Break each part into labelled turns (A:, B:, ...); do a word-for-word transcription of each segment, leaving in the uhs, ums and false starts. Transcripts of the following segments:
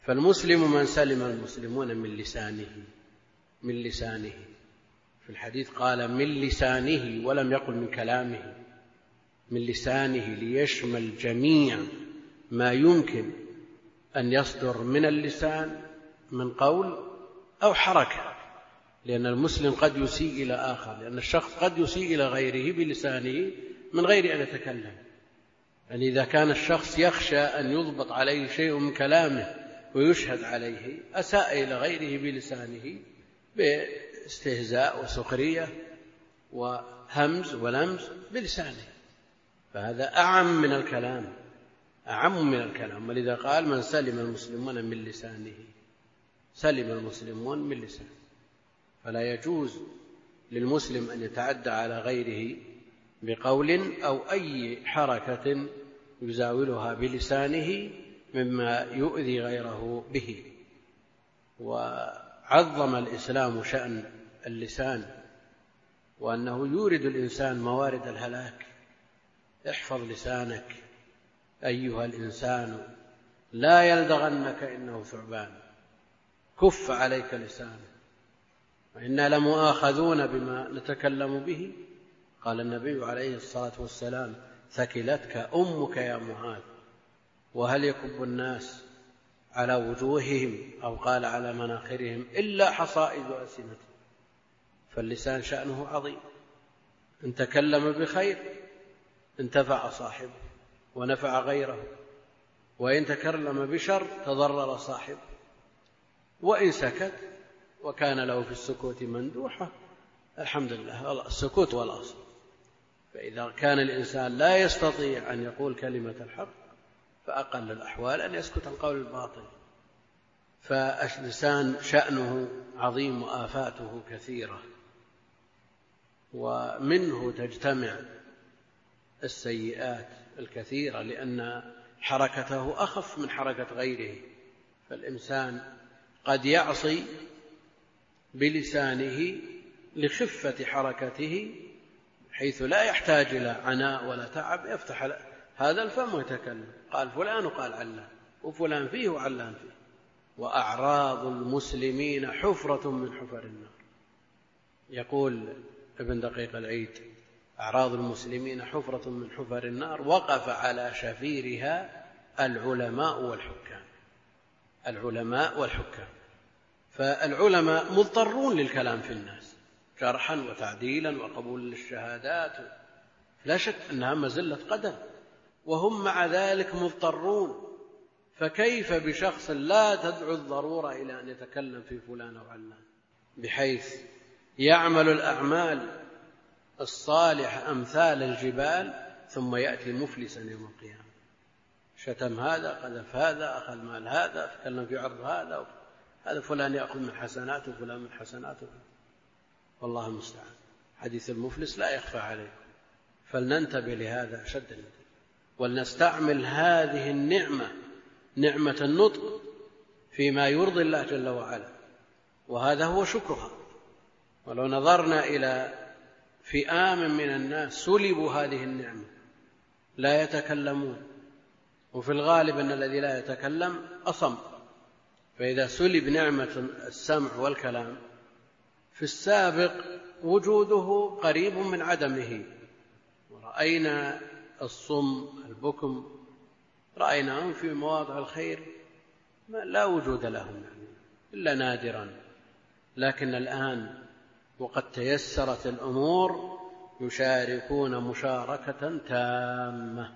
A: فالمسلم من سلم المسلمون من لسانه من لسانه في الحديث قال من لسانه ولم يقل من كلامه، من لسانه ليشمل جميع ما يمكن أن يصدر من اللسان من قول أو حركة، لأن المسلم قد يسيء إلى آخر، لأن الشخص قد يسيء إلى غيره بلسانه من غير أن يتكلم. يعني إذا كان الشخص يخشى أن يضبط عليه شيء من كلامه ويشهد عليه، أساء إلى غيره بلسانه باستهزاء وسخرية وهمز ولمز بلسانه، فهذا أعم من الكلام، أعم من الكلام. ولذا قال من سلم المسلمون من لسانه، سلم المسلمون من لسانه. فلا يجوز للمسلم أن يتعدى على غيره بقول أو أي حركة يزاولها بلسانه مما يؤذي غيره به. وعظم الإسلام شأن اللسان، وأنه يورد الإنسان موارد الهلاك. احفظ لسانك أيها الإنسان لا يلدغنك إنه ثعبان، كف عليك لسانك وإنا لمؤاخذون بما نتكلم به. قال النبي عليه الصلاة والسلام ثكلتك أمك يا معاذ، وهل يكب الناس على وجوههم أو قال على مناخرهم إلا حصائد ألسنتهم. فاللسان شأنه عظيم، إن تكلم بخير انتفع صاحبه ونفع غيره، وإن تكلم بشر تضرر صاحبه، وإن سكت وكان له في السكوت مندوحة الحمد لله، السكوت والأصل. فإذا كان الإنسان لا يستطيع أن يقول كلمة الحق فأقل الأحوال أن يسكت عن قول الباطل. فاللسان شأنه عظيم وآفاته كثيرة، ومنه تجتمع السيئات الكثيرة، لأن حركته أخف من حركة غيره. فالإنسان قد يعصي بلسانه لخفة حركته حيث لا يحتاج إلى عناء ولا تعب، يفتح هذا الفم ويتكلم، قال فلان وقال علان، وفلان فيه وعلان فيه. وأعراض المسلمين حفرة من حفر النار. يقول ابن دقيق العيد أعراض المسلمين حفرة من حفر النار، وقف على شفيرها العلماء والحكام. العلماء والحكام، فالعلماء مضطرون للكلام في الناس جرحا وتعديلا وقبول للشهادات، لا شك أنها مزلة قدم، وهم مع ذلك مضطرون. فكيف بشخص لا تدعو الضرورة إلى أن يتكلم في فلان أو علان، بحيث يعمل الأعمال الصالحة أمثال الجبال ثم يأتي مفلسا يوم القيامة، شتم هذا، قذف هذا، أخذ مال هذا، تكلم في عرض هذا، هذا فلان يأخذ من حسناته وفلان من حسناته، والله المستعان. حديث المفلس لا يخفى عليكم، فلننتبه لهذا أشد الانتباه، ولنستعمل هذه النعمة، نعمة النطق، فيما يرضي الله جل وعلا، وهذا هو شكرها. ولو نظرنا إلى فئام من الناس سلبوا هذه النعمة لا يتكلمون، وفي الغالب أن الذي لا يتكلم أصم، فإذا سلب نعمة السمع والكلام في السابق وجوده قريب من عدمه. ورأينا الصم البكم رأيناهم في مواضع الخير لا وجود لهم إلا نادرا، لكن الآن وقد تيسرت الأمور يشاركون مشاركة تامة.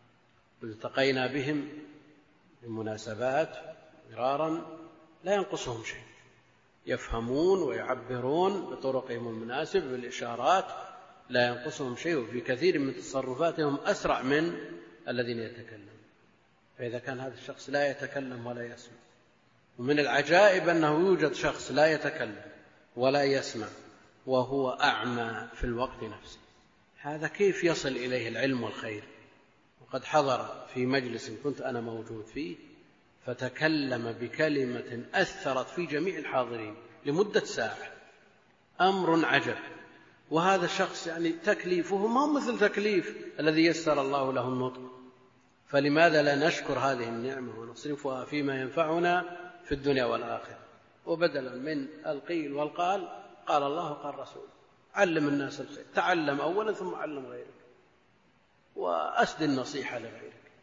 A: التقينا بهم بمناسبات مرارا لا ينقصهم شيء، يفهمون ويعبرون بطرقهم المناسب بالإشارات، لا ينقصهم شيء، وفي كثير من تصرفاتهم أسرع من الذين يتكلمون. فإذا كان هذا الشخص لا يتكلم ولا يسمع، ومن العجائب أنه يوجد شخص لا يتكلم ولا يسمع وهو أعمى في الوقت نفسه، هذا كيف يصل إليه العلم والخير؟ وقد حضر في مجلس كنت أنا موجود فيه فتكلم بكلمة أثرت في جميع الحاضرين لمدة ساعة، أمر عجب. وهذا الشخص يعني تكليفه ما مثل تكليف الذي يسر الله له النطق، فلماذا لا نشكر هذه النعمة ونصرفها فيما ينفعنا في الدنيا والآخرة؟ وبدلا من القيل والقال قال الله قال رسول. علم الناس الخير، تعلم أولا ثم علم غيرك، وأسد النصيحة لغيرك.